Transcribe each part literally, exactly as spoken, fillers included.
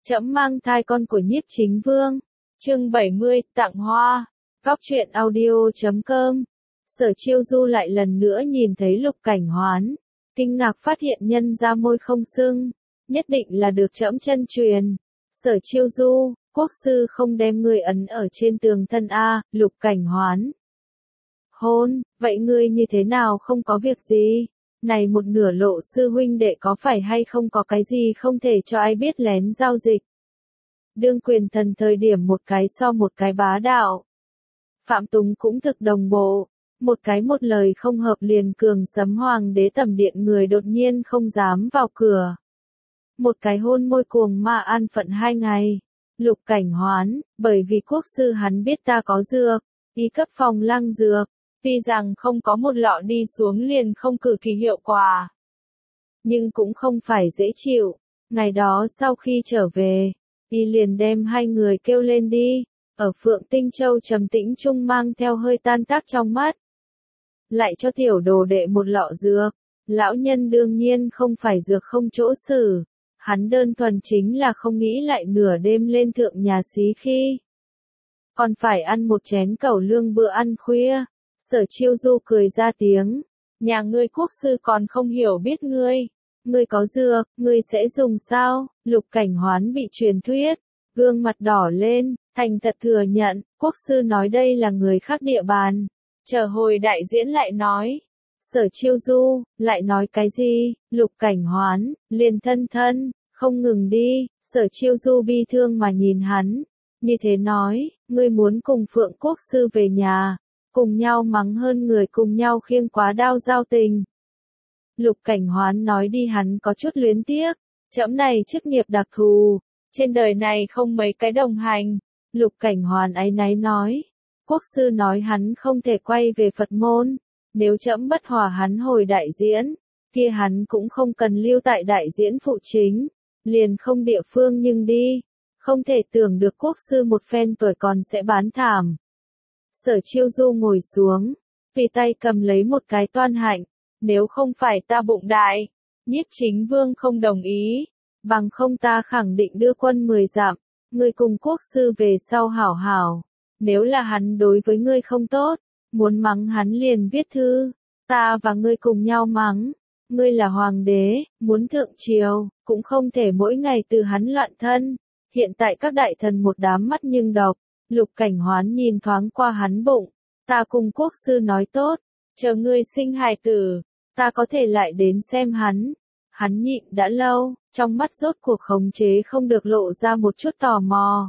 Trẫm mang thai con của Nhiếp Chính Vương. Chương bảy mươi, tặng hoa. Góc truyện audio chấm com. Sở Chiêu Du lại lần nữa nhìn thấy Lục Cảnh Hoán, kinh ngạc phát hiện nhân ra môi không sưng, nhất định là được trẫm chân truyền. Sở Chiêu Du, quốc sư không đem ngươi ấn ở trên tường thân a? Lục Cảnh Hoán. Hôn, vậy ngươi như thế nào không có việc gì? Này một nửa lộ sư huynh đệ có phải hay không có cái gì không thể cho ai biết lén giao dịch? Đương quyền thần thời điểm một cái so một cái bá đạo. Phạm Tùng cũng thực đồng bộ, một cái một lời không hợp liền cường sấm hoàng đế tầm điện người đột nhiên không dám vào cửa. Một cái hôn môi cuồng ma an phận hai ngày. Lục Cảnh Hoán, bởi vì quốc sư hắn biết ta có dược, y cấp phòng lăng dược, tuy rằng không có một lọ đi xuống liền không cử kỳ hiệu quả. Nhưng cũng không phải dễ chịu, ngày đó sau khi trở về, y liền đem hai người kêu lên đi, ở Phượng Tinh Châu trầm tĩnh trung mang theo hơi tan tác trong mắt. Lại cho tiểu đồ đệ một lọ dược, lão nhân đương nhiên không phải dược không chỗ xử, hắn đơn thuần chính là không nghĩ lại nửa đêm lên thượng nhà xí khi. Còn phải ăn một chén cẩu lương bữa ăn khuya. Sở Chiêu Du cười ra tiếng, nhà ngươi quốc sư còn không hiểu biết ngươi, ngươi có dược, ngươi sẽ dùng sao? Lục Cảnh Hoán bị truyền thuyết, gương mặt đỏ lên, thành thật thừa nhận, quốc sư nói đây là người khác địa bàn, chờ hồi đại diễn lại nói. Sở Chiêu Du, lại nói cái gì? Lục Cảnh Hoán, liền thân thân, không ngừng đi. Sở Chiêu Du bi thương mà nhìn hắn, như thế nói, ngươi muốn cùng Phượng quốc sư về nhà, cùng nhau mắng hơn người cùng nhau khiêng quá đao giao tình. Lục Cảnh Hoán nói đi hắn có chút luyến tiếc, trẫm này chức nghiệp đặc thù, trên đời này không mấy cái đồng hành. Lục Cảnh Hoán áy náy nói, quốc sư nói hắn không thể quay về Phật môn, nếu trẫm bất hòa hắn hồi đại diễn, kia hắn cũng không cần lưu tại đại diễn phụ chính, liền không địa phương nhưng đi, không thể tưởng được quốc sư một phen tuổi còn sẽ bán thảm. Sở Chiêu Du ngồi xuống, tùy tay cầm lấy một cái toan hạnh, nếu không phải ta bụng đại, Nhiếp Chính Vương không đồng ý, bằng không ta khẳng định đưa quân mười dặm, ngươi cùng quốc sư về sau hảo hảo, nếu là hắn đối với ngươi không tốt, muốn mắng hắn liền viết thư, ta và ngươi cùng nhau mắng, ngươi là hoàng đế, muốn thượng triều, cũng không thể mỗi ngày từ hắn loạn thân, hiện tại các đại thần một đám mắt nhưng độc. Lục Cảnh Hoán nhìn thoáng qua hắn bụng, ta cùng quốc sư nói tốt, chờ ngươi sinh hài tử, ta có thể lại đến xem hắn. Hắn nhịn đã lâu, trong mắt rốt cuộc khống chế không được lộ ra một chút tò mò.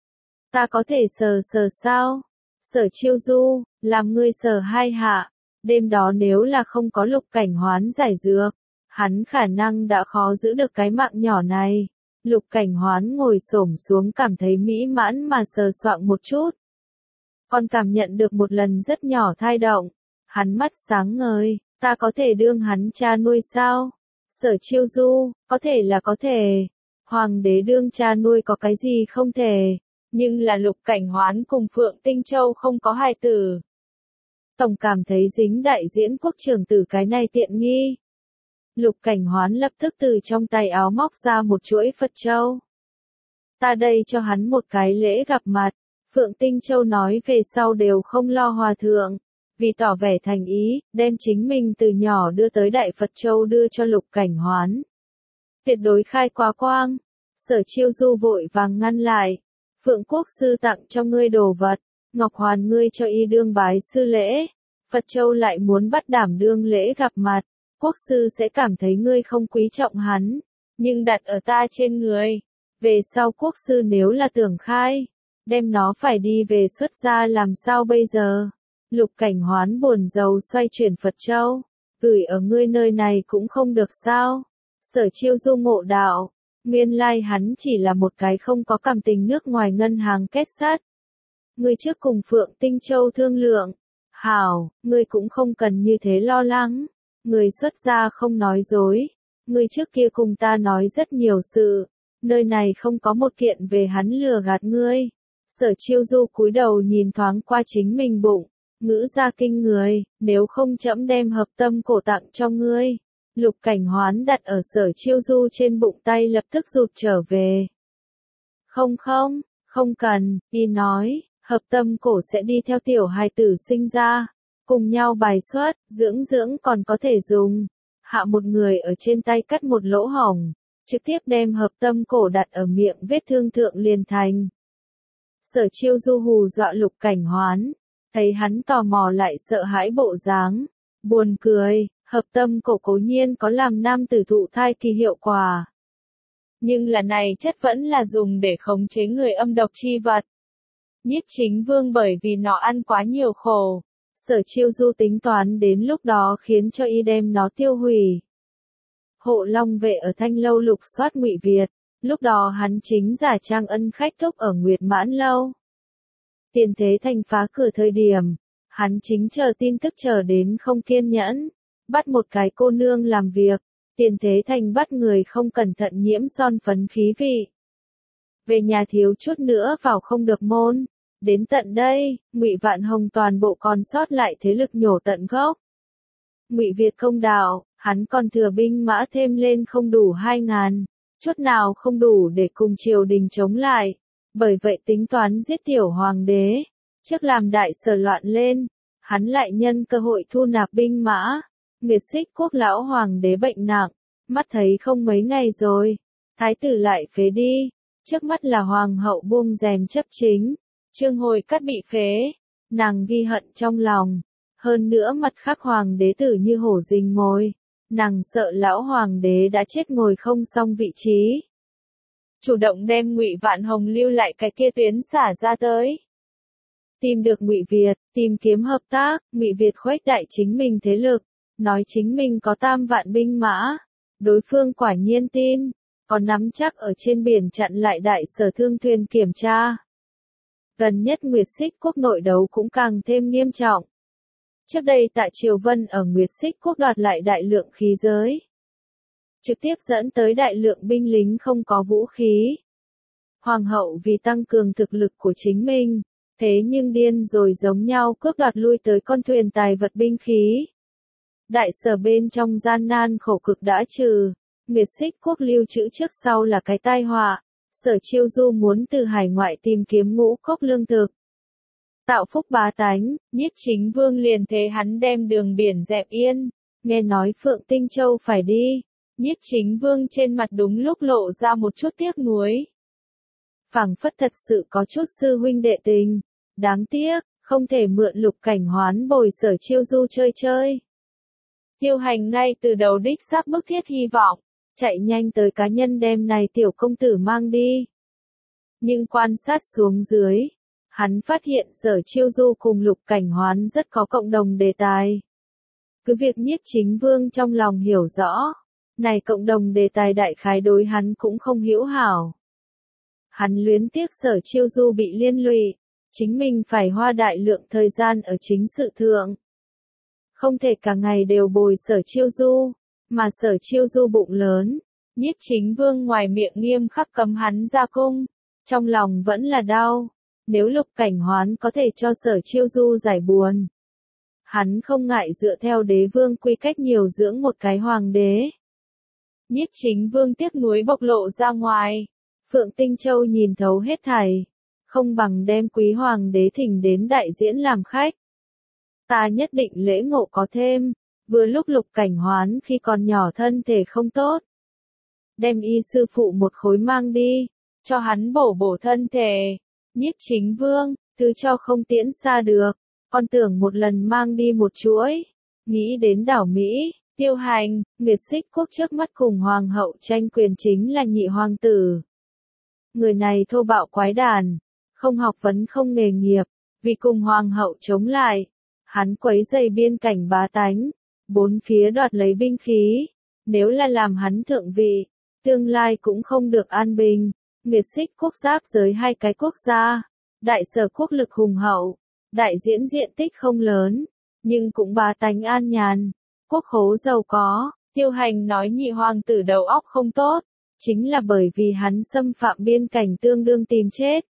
Ta có thể sờ sờ sao? Sở Chiêu Du, làm ngươi sờ hai hạ, đêm đó nếu là không có Lục Cảnh Hoán giải dược, hắn khả năng đã khó giữ được cái mạng nhỏ này. Lục Cảnh Hoán ngồi xổm xuống cảm thấy mỹ mãn mà sờ soạng một chút. Còn cảm nhận được một lần rất nhỏ thai động. Hắn mắt sáng ngời, ta có thể đương hắn cha nuôi sao? Sở Chiêu Du, có thể là có thể. Hoàng đế đương cha nuôi có cái gì không thể. Nhưng là Lục Cảnh Hoán cùng Phượng Tinh Châu không có hài tử. Tổng cảm thấy dính đại diễn quốc trưởng tử cái này tiện nghi. Lục Cảnh Hoán lập tức từ trong tay áo móc ra một chuỗi Phật Châu. Ta đây cho hắn một cái lễ gặp mặt. Phượng Tinh Châu nói về sau đều không lo hòa thượng. Vì tỏ vẻ thành ý, đem chính mình từ nhỏ đưa tới Đại Phật Châu đưa cho Lục Cảnh Hoán. Tuyệt đối khai quá quang. Sở Chiêu Du vội vàng ngăn lại. Phượng quốc sư tặng cho ngươi đồ vật. Ngọc Hoàn ngươi cho y đương bái sư lễ. Phật Châu lại muốn bắt đảm đương lễ gặp mặt. Quốc sư sẽ cảm thấy ngươi không quý trọng hắn, nhưng đặt ở ta trên người. Về sau quốc sư nếu là tưởng khai, đem nó phải đi về xuất gia làm sao bây giờ? Lục Cảnh Hoán buồn rầu xoay chuyển Phật Châu, gửi ở ngươi nơi này cũng không được sao? Sở Chiêu Du ngộ đạo, nguyên lai hắn chỉ là một cái không có cảm tình nước ngoài ngân hàng kết sắt. Ngươi trước cùng Phượng Tinh Châu thương lượng, hảo, ngươi cũng không cần như thế lo lắng. Người xuất gia không nói dối, người trước kia cùng ta nói rất nhiều sự, nơi này không có một kiện về hắn lừa gạt ngươi. Sở Chiêu Du cúi đầu nhìn thoáng qua chính mình bụng, ngữ ra kinh người, nếu không trẫm đem hợp tâm cổ tặng cho ngươi. Lục Cảnh Hoán đặt ở Sở Chiêu Du trên bụng tay lập tức rụt trở về. Không không, không cần, y nói, hợp tâm cổ sẽ đi theo tiểu hài tử sinh ra, cùng nhau bài xuất, dưỡng dưỡng còn có thể dùng. Hạ một người ở trên tay cắt một lỗ hổng, trực tiếp đem hợp tâm cổ đặt ở miệng vết thương thượng liền thành. Sở Chiêu Du hù dọa Lục Cảnh Hoán, thấy hắn tò mò lại sợ hãi bộ dáng, buồn cười, hợp tâm cổ cố nhiên có làm nam tử thụ thai kỳ hiệu quả. Nhưng là này chất vẫn là dùng để khống chế người âm độc chi vật. Nhiếp Chính Vương bởi vì nó ăn quá nhiều khổ, Sở Chiêu Du tính toán đến lúc đó khiến cho y đem nó tiêu hủy. Hộ Long vệ ở Thanh Lâu lục soát Ngụy Việt, lúc đó hắn chính giả trang ân khách thúc ở Nguyệt Mãn Lâu. Tiền Thế Thành phá cửa thời điểm, hắn chính chờ tin tức chờ đến không kiên nhẫn, bắt một cái cô nương làm việc. Tiền Thế Thành bắt người không cẩn thận nhiễm son phấn khí vị. Về nhà thiếu chút nữa vào không được môn. Đến tận đây, Ngụy Vạn Hồng toàn bộ còn sót lại thế lực nhổ tận gốc. Ngụy Việt công đạo, hắn còn thừa binh mã thêm lên không đủ hai ngàn, chút nào không đủ để cùng triều đình chống lại. Bởi vậy tính toán giết tiểu hoàng đế, trước làm đại sở loạn lên, hắn lại nhân cơ hội thu nạp binh mã. Nguyệt Xích Quốc lão hoàng đế bệnh nặng, mắt thấy không mấy ngày rồi, thái tử lại phế đi, trước mắt là hoàng hậu buông rèm chấp chính, Trương Hồi Cát bị phế, nàng ghi hận trong lòng, hơn nữa mặt khác hoàng đế tử như hổ rình mồi, nàng sợ lão hoàng đế đã chết ngồi không xong vị trí. Chủ động đem Ngụy Vạn Hồng lưu lại cái kia tuyến xả ra tới. Tìm được Ngụy Việt, tìm kiếm hợp tác, Ngụy Việt khuếch đại chính mình thế lực. Nói chính mình có tam vạn binh mã, đối phương quả nhiên tin, còn nắm chắc ở trên biển chặn lại đại sở thương thuyền kiểm tra. Gần nhất Nguyệt Xích Quốc nội đấu cũng càng thêm nghiêm trọng. Trước đây Tạ Triều Vân ở Nguyệt Xích Quốc đoạt lại đại lượng khí giới, trực tiếp dẫn tới đại lượng binh lính không có vũ khí. Hoàng hậu vì tăng cường thực lực của chính mình, thế nhưng điên rồi giống nhau cướp đoạt lui tới con thuyền tài vật binh khí. Đại sở bên trong gian nan khổ cực đã trừ, Nguyệt Xích Quốc lưu trữ trước sau là cái tai họa. Sở Chiêu Du muốn từ hải ngoại tìm kiếm ngũ cốc lương thực, tạo phúc bá tánh. Nhiếp Chính Vương liền thế hắn đem đường biển dẹp yên. Nghe nói Phượng Tinh Châu phải đi, Nhiếp Chính Vương trên mặt đúng lúc lộ ra một chút tiếc nuối. Phảng phất thật sự có chút sư huynh đệ tình, đáng tiếc, không thể mượn Lục Cảnh Hoán bồi Sở Chiêu Du chơi chơi. Tiêu Hành ngay từ đầu đích xác bức thiết hy vọng, chạy nhanh tới cá nhân đem này tiểu công tử mang đi. Nhưng quan sát xuống dưới, hắn phát hiện Sở Chiêu Du cùng Lục Cảnh Hoán rất có cộng đồng đề tài. Cứ việc Nhiếp Chính Vương trong lòng hiểu rõ, này cộng đồng đề tài đại khái đối hắn cũng không hữu hảo. Hắn luyến tiếc Sở Chiêu Du bị liên lụy, chính mình phải hoa đại lượng thời gian ở chính sự thượng. Không thể cả ngày đều bồi Sở Chiêu Du, mà Sở Chiêu Du bụng lớn, Nhiếp Chính Vương ngoài miệng nghiêm khắc cấm hắn ra cung, trong lòng vẫn là đau. Nếu Lục Cảnh Hoán có thể cho Sở Chiêu Du giải buồn, hắn không ngại dựa theo đế vương quy cách nhiều dưỡng một cái hoàng đế. Nhiếp Chính Vương tiếc nuối bộc lộ ra ngoài, Phượng Tinh Châu nhìn thấu hết thảy, không bằng đem quý hoàng đế thỉnh đến đại diễn làm khách. Ta nhất định lễ ngộ có thêm, vừa lúc Lục Cảnh Hoán khi còn nhỏ thân thể không tốt. Đem y sư phụ một khối mang đi, cho hắn bổ bổ thân thể. Nhiếp Chính Vương, thứ cho không tiễn xa được, con tưởng một lần mang đi một chuỗi. Nghĩ đến đảo Mỹ, Tiêu Hành, Nguyệt Xích Quốc trước mắt cùng hoàng hậu tranh quyền chính là nhị hoàng tử. Người này thô bạo quái đản, không học vấn không nghề nghiệp, vì cùng hoàng hậu chống lại, hắn quấy rầy biên cảnh bá tánh, bốn phía đoạt lấy binh khí, nếu là làm hắn thượng vị, tương lai cũng không được an bình. Nguyệt Xích Quốc giáp giới hai cái quốc gia, đại sở quốc lực hùng hậu, đại diễn diện tích không lớn, nhưng cũng bá tánh an nhàn, quốc khố giàu có. Tiêu Hành nói nhị hoàng tử đầu óc không tốt, chính là bởi vì hắn xâm phạm biên cảnh tương đương tìm chết.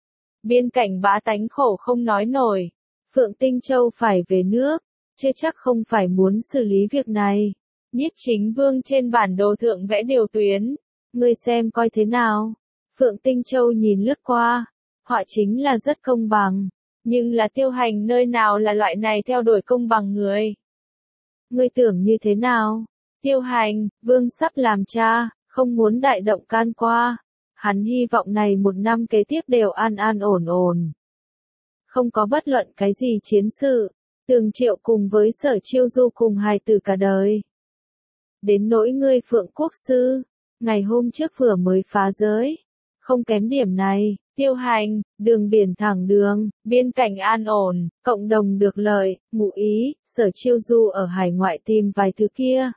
Biên cảnh bá tánh khổ không nói nổi, Phượng Tinh Châu phải về nước, chưa chắc không phải muốn xử lý việc này. Nhiếp Chính Vương trên bản đồ thượng vẽ điều tuyến, ngươi xem coi thế nào. Phượng Tinh Châu nhìn lướt qua, họa chính là rất công bằng, nhưng là Tiêu Hành nơi nào là loại này theo đuổi công bằng người. Ngươi tưởng như thế nào? Tiêu Hành, vương sắp làm cha, không muốn đại động can qua. Hắn hy vọng này một năm kế tiếp đều an an ổn ổn. Không có bất luận cái gì chiến sự, Tường Triệu cùng với Sở Chiêu Du cùng hài tử cả đời. Đến nỗi ngươi Phượng Quốc Sư, ngày hôm trước vừa mới phá giới. Không kém điểm này, Tiêu Hành, đường biển thẳng đường, biên cảnh an ổn, cộng đồng được lợi, ngụ ý, Sở Chiêu Du ở hải ngoại tìm vài thứ kia.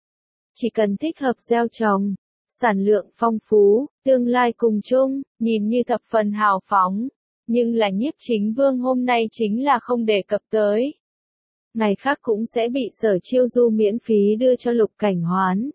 Chỉ cần thích hợp gieo trồng, sản lượng phong phú, tương lai cùng chung, nhìn như thập phần hào phóng, nhưng là Nhiếp Chính Vương hôm nay chính là không đề cập tới. Ngày khác cũng sẽ bị Sở Chiêu Du miễn phí đưa cho Lục Cảnh Hoán.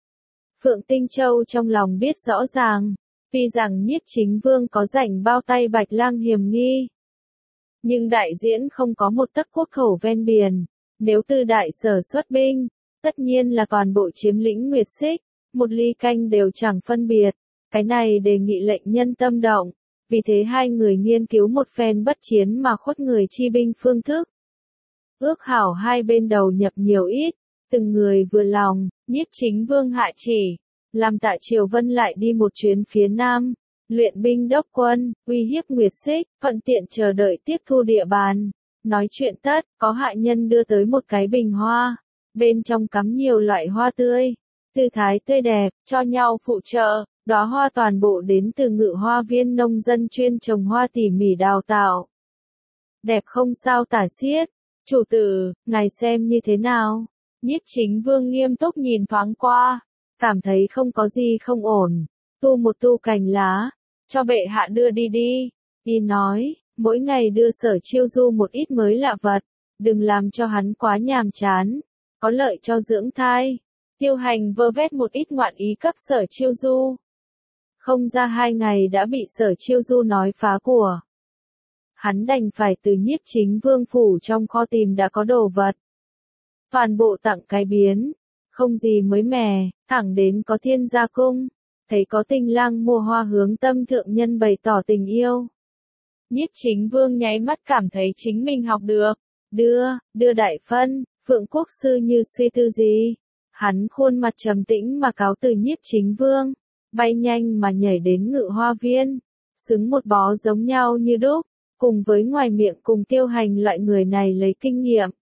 Phượng Tinh Châu trong lòng biết rõ ràng, tuy rằng Nhiếp Chính Vương có rảnh bao tay Bạch Lang hiểm nghi, nhưng đại diễn không có một tấc quốc khẩu ven biển, nếu từ đại sở xuất binh, tất nhiên là toàn bộ chiếm lĩnh Nguyệt Xích, một ly canh đều chẳng phân biệt, cái này đề nghị lệnh nhân tâm động, vì thế hai người nghiên cứu một phen bất chiến mà khuất người chi binh phương thức. Ước hảo hai bên đầu nhập nhiều ít, từng người vừa lòng, Nhiếp Chính Vương hạ chỉ, làm Tạ Triều Vân lại đi một chuyến phía Nam, luyện binh đốc quân, uy hiếp Nguyệt Xích, thuận tiện chờ đợi tiếp thu địa bàn. Nói chuyện tất, có hạ nhân đưa tới một cái bình hoa, bên trong cắm nhiều loại hoa tươi, tư thái tươi đẹp, cho nhau phụ trợ, đóa hoa toàn bộ đến từ Ngự Hoa Viên nông dân chuyên trồng hoa tỉ mỉ đào tạo. Đẹp không sao tả xiết, chủ tử, ngài xem như thế nào? Nhiếp Chính Vương nghiêm túc nhìn thoáng qua, cảm thấy không có gì không ổn, tu một tu cành lá, cho bệ hạ đưa đi đi, đi nói, mỗi ngày đưa Sở Chiêu Du một ít mới lạ vật, đừng làm cho hắn quá nhàm chán, có lợi cho dưỡng thai. Tiêu Hành vơ vét một ít ngoạn ý cấp Sở Chiêu Du. Không ra hai ngày đã bị Sở Chiêu Du nói phá của. Hắn đành phải từ Nhiếp Chính Vương phủ trong kho tìm đã có đồ vật. Toàn bộ tặng cái biến, không gì mới mẻ, thẳng đến có Thiên Gia Cung, thấy có Tinh Lang mua hoa hướng Tâm thượng nhân bày tỏ tình yêu. Nhiếp Chính Vương nháy mắt cảm thấy chính mình học được, đưa, đưa đại phân, Phượng Quốc Sư như suy tư gì. Hắn khuôn mặt trầm tĩnh mà cáo từ Nhiếp Chính Vương, bay nhanh mà nhảy đến Ngự Hoa Viên, xứng một bó giống nhau như đúc, cùng với ngoài miệng cùng Tiêu Hành loại người này lấy kinh nghiệm.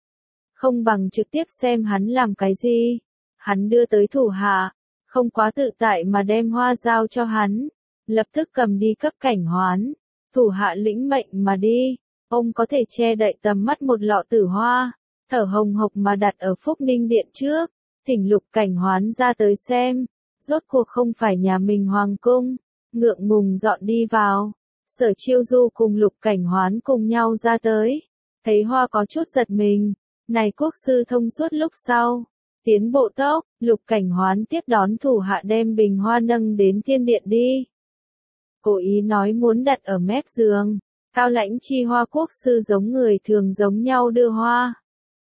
Không bằng trực tiếp xem hắn làm cái gì. Hắn đưa tới thủ hạ, không quá tự tại mà đem hoa giao cho hắn, lập tức cầm đi cấp Cảnh Hoán, thủ hạ lĩnh mệnh mà đi, ông có thể che đậy tầm mắt một lọ tử hoa, thở hồng hộc mà đặt ở Phúc Ninh Điện trước, thỉnh Lục Cảnh Hoán ra tới xem, rốt cuộc không phải nhà mình hoàng cung, ngượng ngùng dọn đi vào. Sở Chiêu Du cùng Lục Cảnh Hoán cùng nhau ra tới, thấy hoa có chút giật mình, này quốc sư thông suốt lúc sau, tiến bộ tốc, Lục Cảnh Hoán tiếp đón thủ hạ đem bình hoa nâng đến thiên điện đi. Cố ý nói muốn đặt ở mép giường, Cao Lãnh Chi Hoa quốc sư giống người thường giống nhau đưa hoa.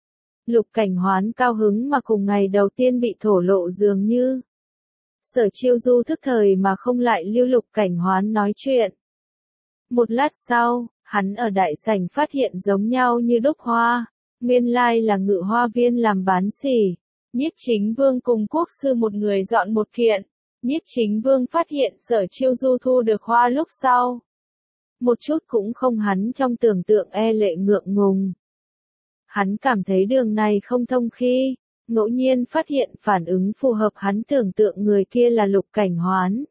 Lục Cảnh Hoán cao hứng mà cùng ngày đầu tiên bị thổ lộ dường như. Sở Chiêu Du thức thời mà không lại lưu Lục Cảnh Hoán nói chuyện. Một lát sau, hắn ở đại sảnh phát hiện giống nhau như đúc hoa, nguyên lai là Ngự Hoa Viên làm bán xỉ. Nhiếp Chính Vương cùng quốc sư một người dọn một kiện, Nhiếp Chính Vương phát hiện Sở Chiêu Du thu được hoa lúc sau. Một chút cũng không hắn trong tưởng tượng e lệ ngượng ngùng. Hắn cảm thấy đường này không thông khi, ngẫu nhiên phát hiện phản ứng phù hợp hắn tưởng tượng người kia là Lục Cảnh Hoán.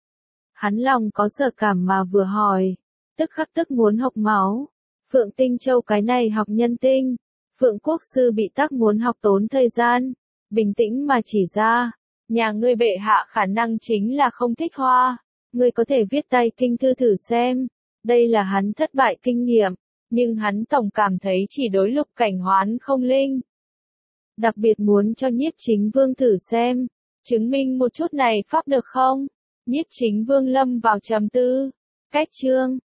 Hắn lòng có sợ cảm mà vừa hỏi, tức khắc tức muốn học máu. Phượng Tinh Châu cái này học nhân tinh, Phượng Quốc Sư bị tắc muốn học tốn thời gian, bình tĩnh mà chỉ ra, nhà ngươi bệ hạ khả năng chính là không thích hoa, ngươi có thể viết tay kinh thư thử xem, đây là hắn thất bại kinh nghiệm, nhưng hắn tổng cảm thấy chỉ đối Lục Cảnh Hoán không linh. Đặc biệt muốn cho Nhiếp Chính Vương thử xem, chứng minh một chút này pháp được không? Nhiếp Chính Vương lâm vào trầm tư, cách chương.